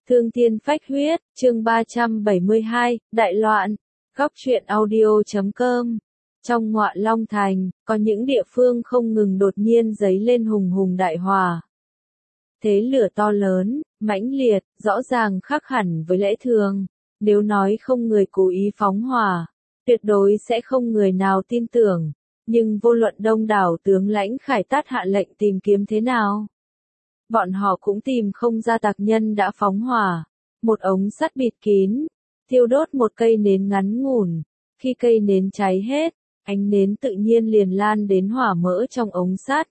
Thương thiên phách huyết, chương 372, Đại loạn. Góc truyện audio.com. Trong Ngọa Long Thành, có những địa phương không ngừng đột nhiên giấy lên hùng hùng đại hỏa. Thế lửa to lớn, mãnh liệt, rõ ràng khác hẳn với lẽ thường. Nếu nói không người cố ý phóng hỏa, tuyệt đối sẽ không người nào tin tưởng. Nhưng vô luận đông đảo tướng lãnh Khải Tát hạ lệnh tìm kiếm thế nào, bọn họ cũng tìm không ra tặc nhân đã phóng hỏa. Một ống sắt bịt kín, thiêu đốt một cây nến ngắn ngủn. Khi cây nến cháy hết, ánh nến tự nhiên liền lan đến hỏa mỡ trong ống sắt.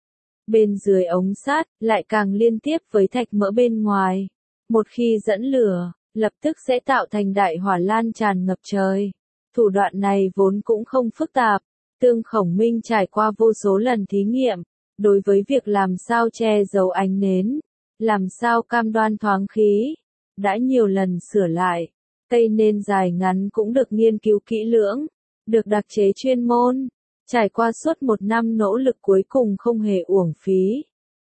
Bên dưới ống sắt, lại càng liên tiếp với thạch mỡ bên ngoài. Một khi dẫn lửa, lập tức sẽ tạo thành đại hỏa lan tràn ngập trời. Thủ đoạn này vốn cũng không phức tạp. Tương Khổng Minh trải qua vô số lần thí nghiệm, đối với việc làm sao che giấu ánh nến, làm sao cam đoan thoáng khí, đã nhiều lần sửa lại. Cây nến dài ngắn cũng được nghiên cứu kỹ lưỡng, được đặc chế chuyên môn, trải qua suốt một năm nỗ lực cuối cùng không hề uổng phí.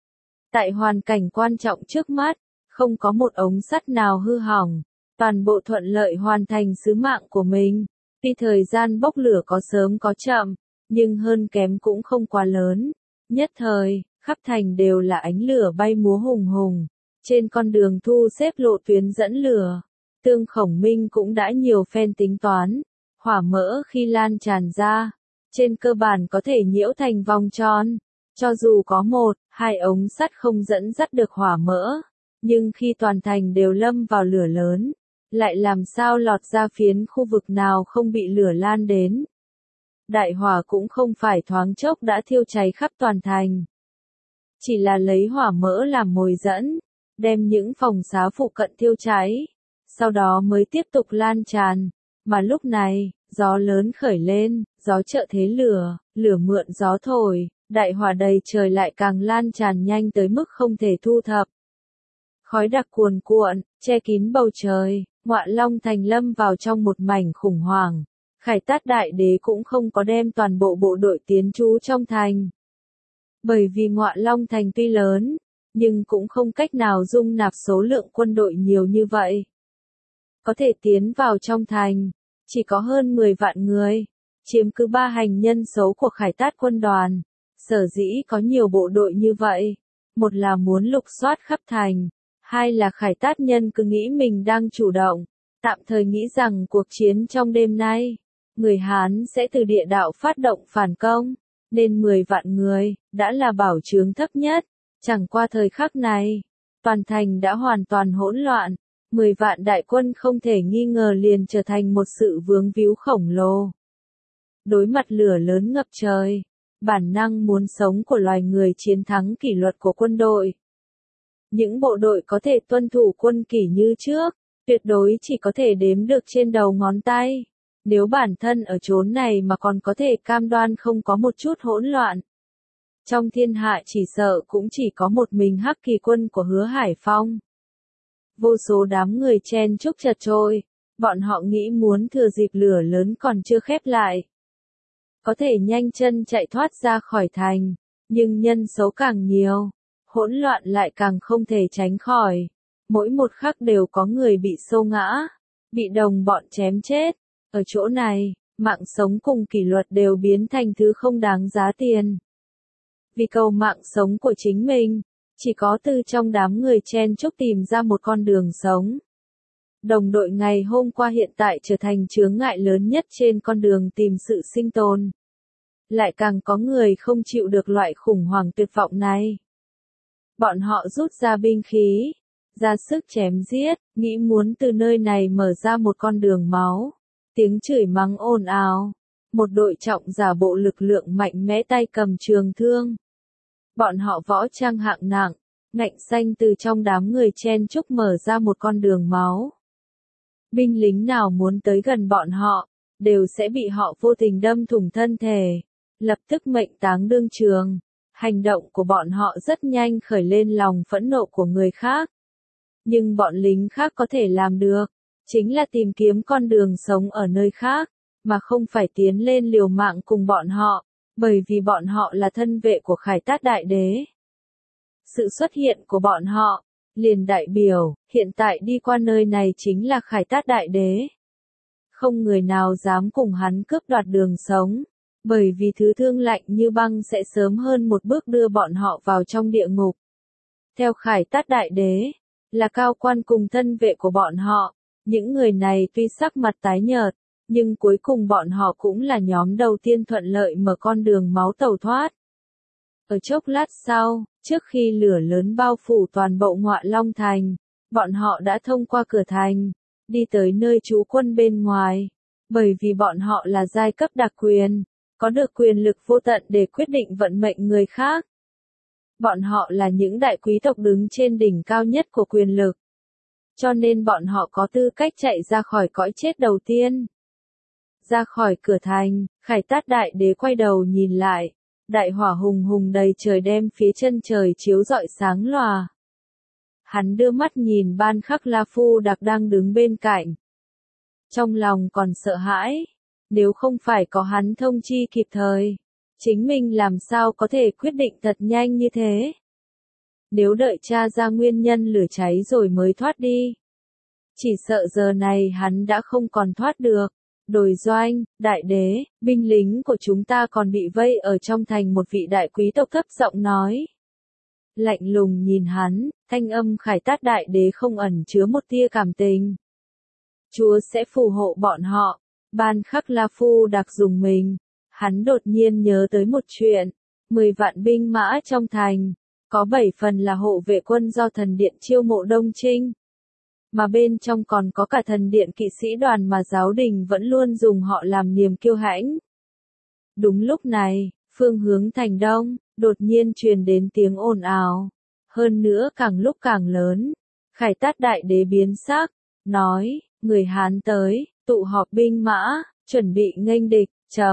Tại hoàn cảnh quan trọng trước mắt, không có một ống sắt nào hư hỏng, toàn bộ thuận lợi hoàn thành sứ mạng của mình. Tuy thời gian bốc lửa có sớm có chậm, nhưng hơn kém cũng không quá lớn. Nhất thời, khắp thành đều là ánh lửa bay múa hùng hùng. Trên con đường thu xếp lộ tuyến dẫn lửa, Tương Khổng Minh cũng đã nhiều phen tính toán. Hỏa mỡ khi lan tràn ra, trên cơ bản có thể nhiễu thành vòng tròn. Cho dù có một, hai ống sắt không dẫn dắt được hỏa mỡ, nhưng khi toàn thành đều lâm vào lửa lớn, lại làm sao lọt ra phiến khu vực nào không bị lửa lan đến. Đại hỏa cũng không phải thoáng chốc đã thiêu cháy khắp toàn thành. Chỉ là lấy hỏa mỡ làm mồi dẫn, đem những phòng xá phụ cận thiêu cháy, sau đó mới tiếp tục lan tràn. Mà lúc này, gió lớn khởi lên, gió trợ thế lửa, lửa mượn gió thổi, đại hỏa đầy trời lại càng lan tràn nhanh tới mức không thể thu thập. Khói đặc cuồn cuộn, che kín bầu trời, Ngọa Long Thành lâm vào trong một mảnh khủng hoảng. Khải Tát Đại Đế cũng không có đem toàn bộ bộ đội tiến trú trong thành. Bởi vì Ngọa Long Thành tuy lớn, nhưng cũng không cách nào dung nạp số lượng quân đội nhiều như vậy. Có thể tiến vào trong thành, chỉ có hơn 10 vạn người, chiếm cứ 3 hành nhân số của Khải Tát quân đoàn. Sở dĩ có nhiều bộ đội như vậy, một là muốn lục soát khắp thành, hai là Khải Tát nhân cứ nghĩ mình đang chủ động, tạm thời nghĩ rằng cuộc chiến trong đêm nay, người Hán sẽ từ địa đạo phát động phản công, nên 10 vạn người, đã là bảo chướng thấp nhất. Chẳng qua thời khắc này, toàn thành đã hoàn toàn hỗn loạn, 10 vạn đại quân không thể nghi ngờ liền trở thành một sự vướng víu khổng lồ. Đối mặt lửa lớn ngập trời, bản năng muốn sống của loài người chiến thắng kỷ luật của quân đội. Những bộ đội có thể tuân thủ quân kỷ như trước, tuyệt đối chỉ có thể đếm được trên đầu ngón tay. Nếu bản thân ở chốn này mà còn có thể cam đoan không có một chút hỗn loạn, trong thiên hạ chỉ sợ cũng chỉ có một mình Hắc Kỳ quân của Hứa Hải Phong. Vô số đám người chen chúc chật chội, bọn họ nghĩ muốn thừa dịp lửa lớn còn chưa khép lại, có thể nhanh chân chạy thoát ra khỏi thành, nhưng nhân số càng nhiều, hỗn loạn lại càng không thể tránh khỏi. Mỗi một khắc đều có người bị xô ngã, bị đồng bọn chém chết. Ở chỗ này, mạng sống cùng kỷ luật đều biến thành thứ không đáng giá tiền. Vì cầu mạng sống của chính mình, chỉ có từ trong đám người chen chúc tìm ra một con đường sống. Đồng đội ngày hôm qua hiện tại trở thành chướng ngại lớn nhất trên con đường tìm sự sinh tồn. Lại càng có người không chịu được loại khủng hoảng tuyệt vọng này. Bọn họ rút ra binh khí, ra sức chém giết, nghĩ muốn từ nơi này mở ra một con đường máu. Tiếng chửi mắng ồn ào. Một đội trọng giả bộ lực lượng mạnh mẽ tay cầm trường thương. Bọn họ võ trang hạng nặng, ngạnh xanh từ trong đám người chen chúc mở ra một con đường máu. Binh lính nào muốn tới gần bọn họ, đều sẽ bị họ vô tình đâm thủng thân thể, lập tức mệnh táng đương trường. Hành động của bọn họ rất nhanh khởi lên lòng phẫn nộ của người khác. Nhưng bọn lính khác có thể làm được, chính là tìm kiếm con đường sống ở nơi khác, mà không phải tiến lên liều mạng cùng bọn họ, bởi vì bọn họ là thân vệ của Khải Tát Đại Đế. Sự xuất hiện của bọn họ, liền đại biểu, hiện tại đi qua nơi này chính là Khải Tát Đại Đế. Không người nào dám cùng hắn cướp đoạt đường sống, bởi vì thứ thương lạnh như băng sẽ sớm hơn một bước đưa bọn họ vào trong địa ngục. Theo Khải Tát Đại Đế, là cao quan cùng thân vệ của bọn họ, những người này tuy sắc mặt tái nhợt, nhưng cuối cùng bọn họ cũng là nhóm đầu tiên thuận lợi mở con đường máu tẩu thoát. Ở chốc lát sau, trước khi lửa lớn bao phủ toàn bộ Ngọa Long Thành, bọn họ đã thông qua cửa thành, đi tới nơi trú quân bên ngoài, bởi vì bọn họ là giai cấp đặc quyền, có được quyền lực vô tận để quyết định vận mệnh người khác. Bọn họ là những đại quý tộc đứng trên đỉnh cao nhất của quyền lực, cho nên bọn họ có tư cách chạy ra khỏi cõi chết đầu tiên. Ra khỏi cửa thành, Khải Tát Đại Đế quay đầu nhìn lại, đại hỏa hùng hùng đầy trời đem phía chân trời chiếu rọi sáng lòa. Hắn đưa mắt nhìn Ban Khắc La Phu Đặc đang đứng bên cạnh. Trong lòng còn sợ hãi, nếu không phải có hắn thông chi kịp thời, chính mình làm sao có thể quyết định thật nhanh như thế. Nếu đợi tra ra nguyên nhân lửa cháy rồi mới thoát đi, chỉ sợ giờ này hắn đã không còn thoát được. Đồi Doanh, Đại Đế, binh lính của chúng ta còn bị vây ở trong thành, một vị đại quý tộc thấp giọng nói. Lạnh lùng nhìn hắn, thanh âm Khải Tát Đại Đế không ẩn chứa một tia cảm tình. Chúa sẽ phù hộ bọn họ. Ban Khắc La Phu Đặc dùng mình. Hắn đột nhiên nhớ tới một chuyện. 10 vạn binh mã trong thành, có 7 phần là hộ vệ quân do thần điện chiêu mộ Đông Trinh. Mà bên trong còn có cả thần điện kỵ sĩ đoàn mà giáo đình vẫn luôn dùng họ làm niềm kiêu hãnh. Đúng lúc này, phương hướng thành đông, đột nhiên truyền đến tiếng ồn ào. Hơn nữa càng lúc càng lớn. Khải Tát Đại Đế biến sắc, nói, người Hán tới, tụ họp binh mã, chuẩn bị nghênh địch.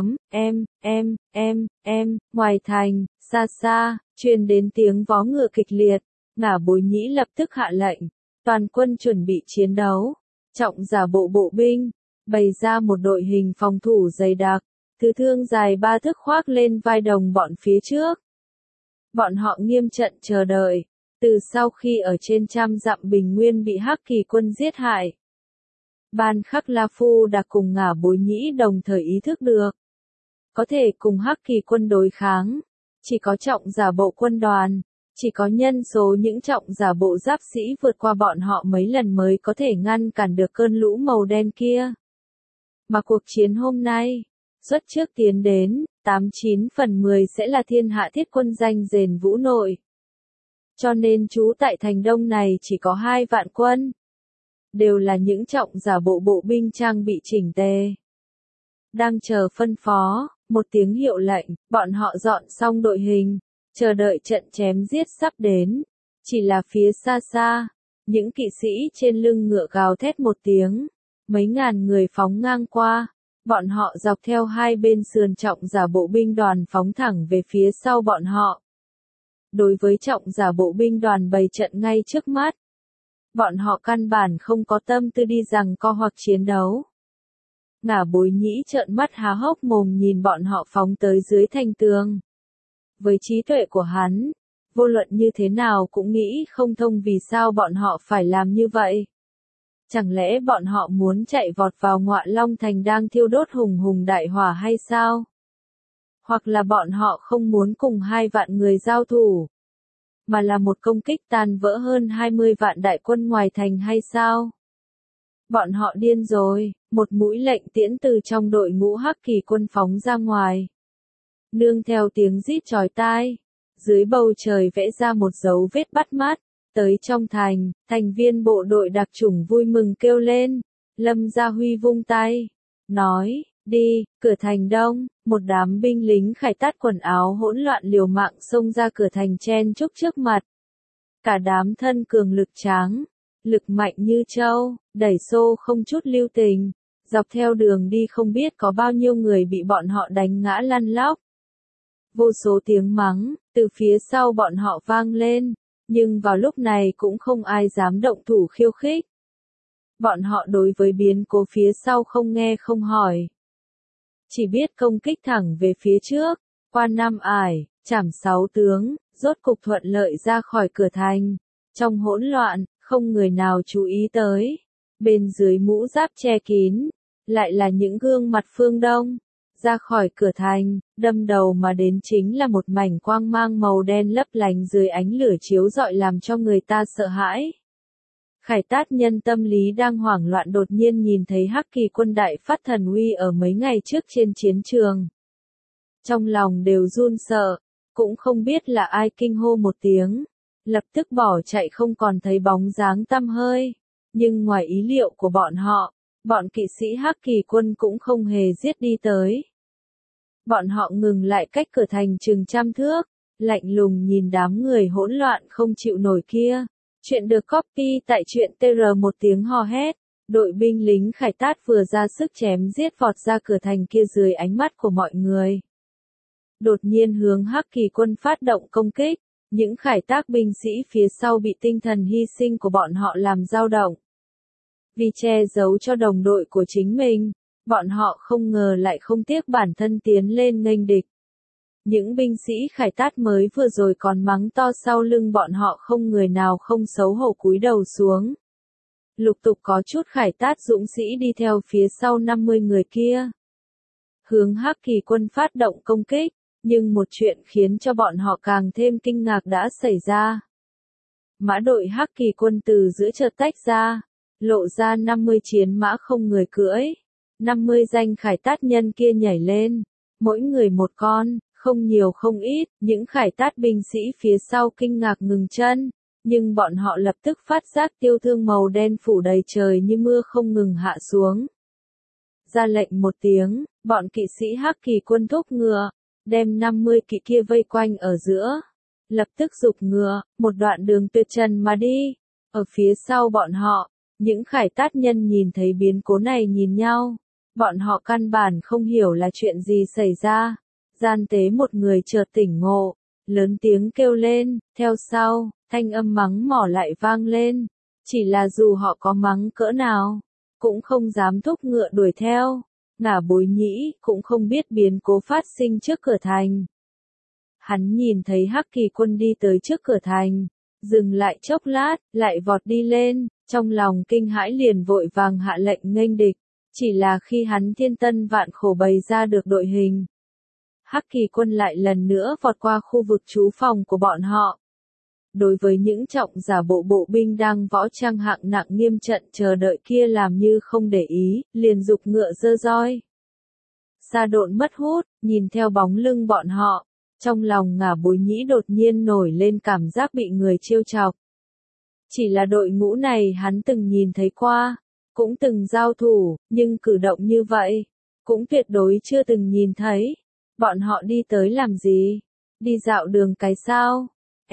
Ngoài thành, xa xa, truyền đến tiếng vó ngựa kịch liệt. Ngả Bối Nhĩ lập tức hạ lệnh. Toàn quân chuẩn bị chiến đấu, trọng giả bộ bộ binh, bày ra một đội hình phòng thủ dày đặc, thứ thương dài 3 thước khoác lên vai đồng bọn phía trước. Bọn họ nghiêm trận chờ đợi, từ sau khi ở trên trăm dặm bình nguyên bị Hắc Kỳ quân giết hại. Ban Khắc La Phu Đặc cùng Ngả Bối Nhĩ đồng thời ý thức được, có thể cùng Hắc Kỳ quân đối kháng, chỉ có trọng giả bộ quân đoàn. Chỉ có nhân số những trọng giả bộ giáp sĩ vượt qua bọn họ mấy lần mới có thể ngăn cản được cơn lũ màu đen kia. Mà cuộc chiến hôm nay, xuất trước tiến đến, 89 phần 10 sẽ là Thiên Hạ Thiết quân danh Dền Vũ Nội. Cho nên trú tại thành đông này chỉ có 2 vạn quân. Đều là những trọng giả bộ bộ binh trang bị chỉnh tề. Đang chờ phân phó, một tiếng hiệu lệnh, bọn họ dọn xong đội hình. Chờ đợi trận chém giết sắp đến. Chỉ là phía xa xa, những kỵ sĩ trên lưng ngựa gào thét một tiếng. Mấy ngàn người phóng ngang qua. Bọn họ dọc theo hai bên sườn trọng giả bộ binh đoàn phóng thẳng về phía sau bọn họ. Đối với trọng giả bộ binh đoàn bày trận ngay trước mắt, bọn họ căn bản không có tâm tư đi giằng co hoặc chiến đấu. Ngả Bối Nhĩ trợn mắt há hốc mồm nhìn bọn họ phóng tới dưới thành tường. Với trí tuệ của hắn, vô luận như thế nào cũng nghĩ không thông vì sao bọn họ phải làm như vậy. Chẳng lẽ bọn họ muốn chạy vọt vào Ngọa Long Thành đang thiêu đốt hùng hùng đại hỏa hay sao? Hoặc là bọn họ không muốn cùng 2 vạn người giao thủ, mà là một công kích tan vỡ hơn 20 vạn đại quân ngoài thành hay sao? Bọn họ điên rồi, một mũi lệnh tiễn từ trong đội ngũ Hắc Kỳ quân phóng ra ngoài. Nương theo tiếng rít chói tai, dưới bầu trời vẽ ra một dấu vết bắt mắt, tới trong thành, thành viên bộ đội đặc chủng vui mừng kêu lên, Lâm Gia Huy vung tay, nói, đi, cửa thành đông, một đám binh lính Khải Tát quần áo hỗn loạn liều mạng xông ra cửa thành chen chúc trước mặt. Cả đám thân cường lực tráng, lực mạnh như trâu, đẩy xô không chút lưu tình, dọc theo đường đi không biết có bao nhiêu người bị bọn họ đánh ngã lăn lóc. Vô số tiếng mắng, từ phía sau bọn họ vang lên, nhưng vào lúc này cũng không ai dám động thủ khiêu khích. Bọn họ đối với biến cố phía sau không nghe không hỏi. Chỉ biết công kích thẳng về phía trước, qua 5 ải, chảm 6 tướng, rốt cục thuận lợi ra khỏi cửa thành. Trong hỗn loạn, không người nào chú ý tới. Bên dưới mũ giáp che kín, lại là những gương mặt phương Đông. Ra khỏi cửa thành, đâm đầu mà đến chính là một mảnh quang mang màu đen lấp lánh dưới ánh lửa chiếu rọi làm cho người ta sợ hãi. Khải Tát nhân tâm lý đang hoảng loạn đột nhiên nhìn thấy Hắc Kỳ quân đại phát thần uy ở mấy ngày trước trên chiến trường. Trong lòng đều run sợ, cũng không biết là ai kinh hô một tiếng, lập tức bỏ chạy không còn thấy bóng dáng tăm hơi. Nhưng ngoài ý liệu của bọn kỵ sĩ Hắc Kỳ quân cũng không hề giết đi tới. Bọn họ ngừng lại cách cửa thành chừng 100 thước, lạnh lùng nhìn đám người hỗn loạn không chịu nổi kia. Chuyện được copy tại truyện TR một tiếng hò hét. Đội binh lính Khải Tát vừa ra sức chém giết vọt ra cửa thành kia dưới ánh mắt của mọi người. Đột nhiên hướng Hắc Kỳ quân phát động công kích, những Khải Tát binh sĩ phía sau bị tinh thần hy sinh của bọn họ làm dao động. Vì che giấu cho đồng đội của chính mình, bọn họ không ngờ lại không tiếc bản thân tiến lên nghênh địch. Những binh sĩ Khải Tát mới vừa rồi còn mắng to sau lưng bọn họ không người nào không xấu hổ cúi đầu xuống. Lục tục có chút Khải Tát dũng sĩ đi theo phía sau 50 người kia. Hướng Hắc Kỳ quân phát động công kích, nhưng một chuyện khiến cho bọn họ càng thêm kinh ngạc đã xảy ra. Mã đội Hắc Kỳ quân từ giữa chợt tách ra, lộ ra 50 chiến mã không người cưỡi. 50 danh Khải Tát nhân kia nhảy lên, mỗi người một con, không nhiều không ít, những Khải Tát binh sĩ phía sau kinh ngạc ngừng chân, nhưng bọn họ lập tức phát giác tiêu thương màu đen phủ đầy trời như mưa không ngừng hạ xuống. Ra lệnh một tiếng, bọn kỵ sĩ Hắc Kỳ quân thúc ngựa, đem 50 kỵ kia vây quanh ở giữa, lập tức giục ngựa, một đoạn đường tuyệt trần mà đi. Ở phía sau bọn họ, những Khải Tát nhân nhìn thấy biến cố này nhìn nhau, bọn họ căn bản không hiểu là chuyện gì xảy ra. Gian tế một người chợt tỉnh ngộ, lớn tiếng kêu lên, theo sau, thanh âm mắng mỏ lại vang lên. Chỉ là dù họ có mắng cỡ nào, cũng không dám thúc ngựa đuổi theo. Ngả Bối Nhĩ cũng không biết biến cố phát sinh trước cửa thành. Hắn nhìn thấy Hắc Kỳ quân đi tới trước cửa thành, dừng lại chốc lát, lại vọt đi lên, trong lòng kinh hãi liền vội vàng hạ lệnh nghênh địch. Chỉ là khi hắn thiên tân vạn khổ bày ra được đội hình, Hắc Kỳ quân lại lần nữa vọt qua khu vực trú phòng của bọn họ. Đối với những trọng giả bộ binh đang võ trang hạng nặng nghiêm trận chờ đợi kia làm như không để ý, liền giục ngựa giơ roi. Sa Độn mất hút, nhìn theo bóng lưng bọn họ, trong lòng Ngả Bối Nhĩ đột nhiên nổi lên cảm giác bị người trêu chọc. Chỉ là đội ngũ này hắn từng nhìn thấy qua, cũng từng giao thủ, nhưng cử động như vậy, cũng tuyệt đối chưa từng nhìn thấy. Bọn họ đi tới làm gì? Đi dạo đường cái sao?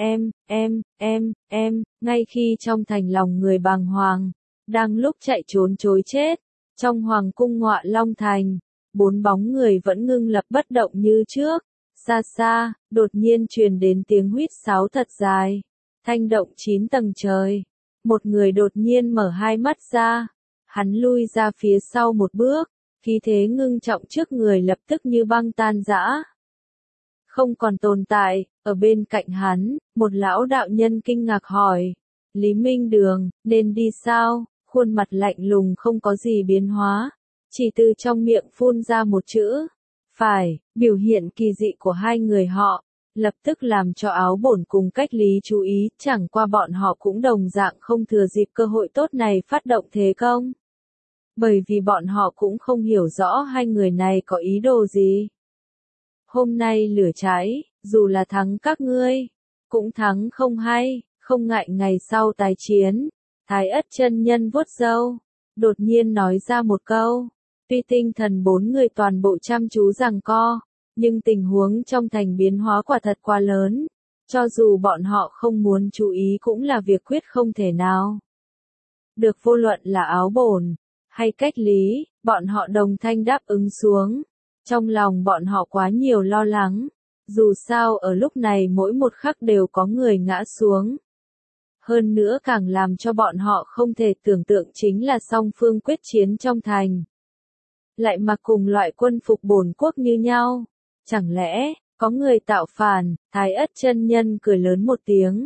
Ngay khi trong thành lòng người bàng hoàng, đang lúc chạy trốn chối chết, trong hoàng cung Ngọa Long Thành, 4 bóng người vẫn ngưng lập bất động như trước. Xa xa, đột nhiên truyền đến tiếng huýt sáo thật dài, thanh động 9 tầng trời. Một người đột nhiên mở hai mắt ra, hắn lui ra phía sau một bước, khí thế ngưng trọng trước người lập tức như băng tan rã. Không còn tồn tại, ở bên cạnh hắn, một lão đạo nhân kinh ngạc hỏi, Lý Minh Đường, nên đi sao? Khuôn mặt lạnh lùng không có gì biến hóa, chỉ từ trong miệng phun ra một chữ, phải. Biểu hiện kỳ dị của hai người họ, lập tức làm cho Áo Bổn cùng Cách Lý chú ý, chẳng qua bọn họ cũng đồng dạng không thừa dịp cơ hội tốt này phát động thế công. Bởi vì bọn họ cũng không hiểu rõ hai người này có ý đồ gì. Hôm nay lửa cháy, dù là thắng các ngươi, cũng thắng không hay, không ngại ngày sau tái chiến. Thái Ất chân nhân vuốt râu, đột nhiên nói ra một câu. Tuy tinh thần 4 người toàn bộ chăm chú giằng co, nhưng tình huống trong thành biến hóa quả thật quá lớn. Cho dù bọn họ không muốn chú ý cũng là việc quyết không thể nào. Được, vô luận là Áo Bổn hay Cách Lý, bọn họ đồng thanh đáp ứng xuống. Trong lòng bọn họ quá nhiều lo lắng. Dù sao ở lúc này mỗi một khắc đều có người ngã xuống. Hơn nữa càng làm cho bọn họ không thể tưởng tượng chính là song phương quyết chiến trong thành. Lại mặc cùng loại quân phục bổn quốc như nhau. Chẳng lẽ, có người tạo phản? Thái Ất chân nhân cười lớn một tiếng.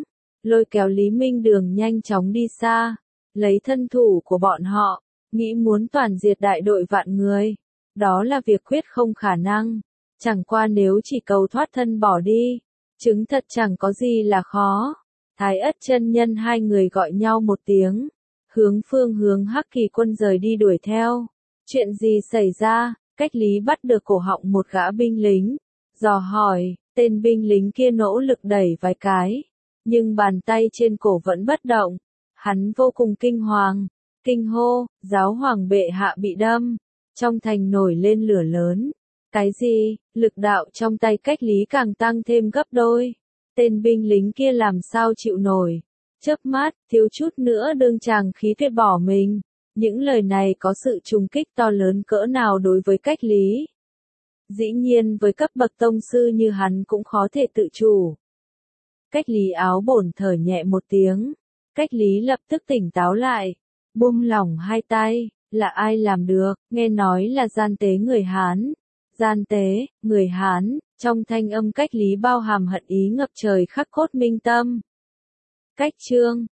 lôi kéo Lý Minh Đường nhanh chóng đi xa, lấy thân thủ của bọn họ, nghĩ muốn toàn diệt đại đội vạn người. Đó là việc quyết không khả năng, chẳng qua nếu chỉ cầu thoát thân bỏ đi, chứng thật chẳng có gì là khó. Thái Ất chân nhân hai người gọi nhau một tiếng, hướng phương hướng Hắc Kỳ quân rời đi đuổi theo. Chuyện gì xảy ra? Cách Lý bắt được cổ họng một gã binh lính, dò hỏi, tên binh lính kia nỗ lực đẩy vài cái, nhưng bàn tay trên cổ vẫn bất động. Hắn vô cùng kinh hoàng, kinh hô, giáo hoàng bệ hạ bị đâm, trong thành nổi lên lửa lớn. Cái gì? Lực đạo trong tay Cách Lý càng tăng thêm gấp đôi. Tên binh lính kia làm sao chịu nổi. Chớp mắt, thiếu chút nữa đương chàng khí tuyệt bỏ mình. Những lời này có sự trùng kích to lớn cỡ nào đối với Cách Lý. Dĩ nhiên với cấp bậc tông sư như hắn cũng khó thể tự chủ. Cách Lý áo bổn thở nhẹ một tiếng. Cách Lý lập tức tỉnh táo lại. Buông lỏng hai tay, là ai làm được, nghe nói là gian tế người Hán. Gian tế, người Hán, trong thanh âm Cách Lý bao hàm hận ý ngập trời khắc cốt minh tâm. Cách Trương,